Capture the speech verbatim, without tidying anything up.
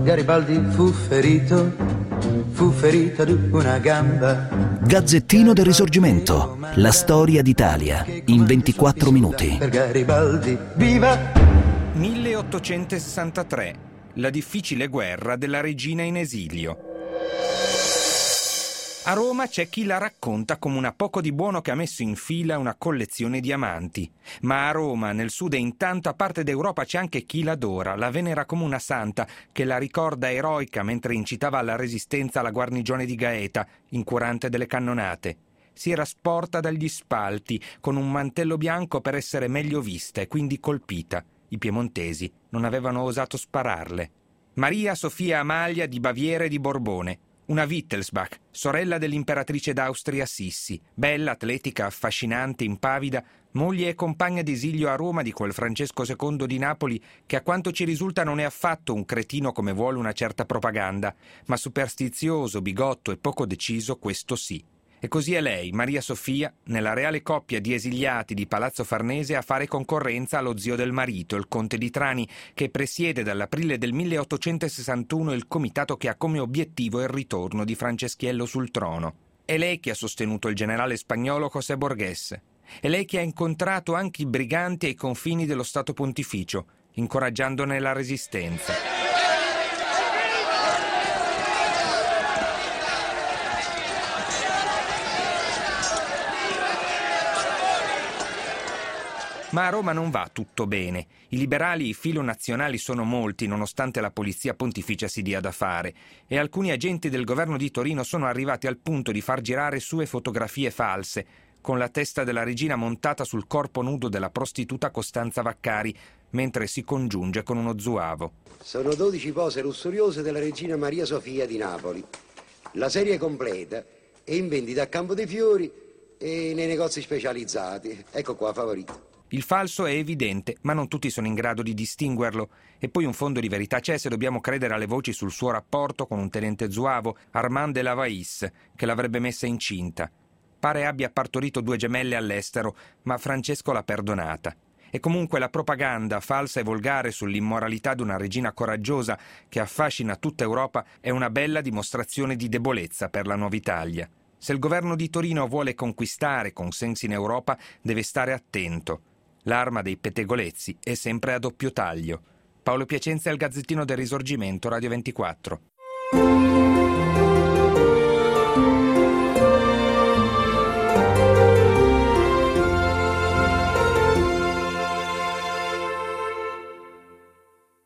Garibaldi fu ferito, fu ferito ad una gamba. Gazzettino del Risorgimento, la storia d'Italia in ventiquattro minuti. Per Garibaldi, viva! milleottocentosessantatré, la difficile guerra della regina in esilio. A Roma c'è chi la racconta come una poco di buono che ha messo in fila una collezione di amanti. Ma a Roma, nel sud e in tanta parte d'Europa c'è anche chi l'adora, la venera come una santa, che la ricorda eroica mentre incitava alla resistenza alla guarnigione di Gaeta, incurante delle cannonate. Si era sporta dagli spalti, con un mantello bianco per essere meglio vista e quindi colpita. I piemontesi non avevano osato spararle. Maria Sofia Amalia di Baviera e di Borbone. Una Wittelsbach, sorella dell'imperatrice d'Austria Sissi, bella, atletica, affascinante, impavida, moglie e compagna d'esilio a Roma di quel Francesco secondo di Napoli che a quanto ci risulta non è affatto un cretino come vuole una certa propaganda, ma superstizioso, bigotto e poco deciso, questo sì. E così è lei, Maria Sofia, nella reale coppia di esiliati di Palazzo Farnese a fare concorrenza allo zio del marito, il conte di Trani, che presiede dall'aprile del milleottocentosessantuno il comitato che ha come obiettivo il ritorno di Franceschiello sul trono. È lei che ha sostenuto il generale spagnolo José Borghés. È lei che ha incontrato anche i briganti ai confini dello Stato Pontificio, incoraggiandone la resistenza. Ma a Roma non va tutto bene. I liberali filo-nazionali sono molti, nonostante la polizia pontificia si dia da fare, e alcuni agenti del governo di Torino sono arrivati al punto di far girare sue fotografie false, con la testa della regina montata sul corpo nudo della prostituta Costanza Vaccari, mentre si congiunge con uno zuavo. Sono dodici pose lussuriose della regina Maria Sofia di Napoli. La serie completa è in vendita a Campo dei Fiori e nei negozi specializzati. Ecco qua, favorito. Il falso è evidente, ma non tutti sono in grado di distinguerlo. E poi un fondo di verità c'è se dobbiamo credere alle voci sul suo rapporto con un tenente zuavo, Armand de Lavais, che l'avrebbe messa incinta. Pare abbia partorito due gemelle all'estero, ma Francesco l'ha perdonata. E comunque la propaganda falsa e volgare sull'immoralità di una regina coraggiosa che affascina tutta Europa è una bella dimostrazione di debolezza per la nuova Italia. Se il governo di Torino vuole conquistare consensi in Europa, deve stare attento. L'arma dei pettegolezzi è sempre a doppio taglio. Paolo Piacenza, al Gazzettino del Risorgimento, Radio ventiquattro.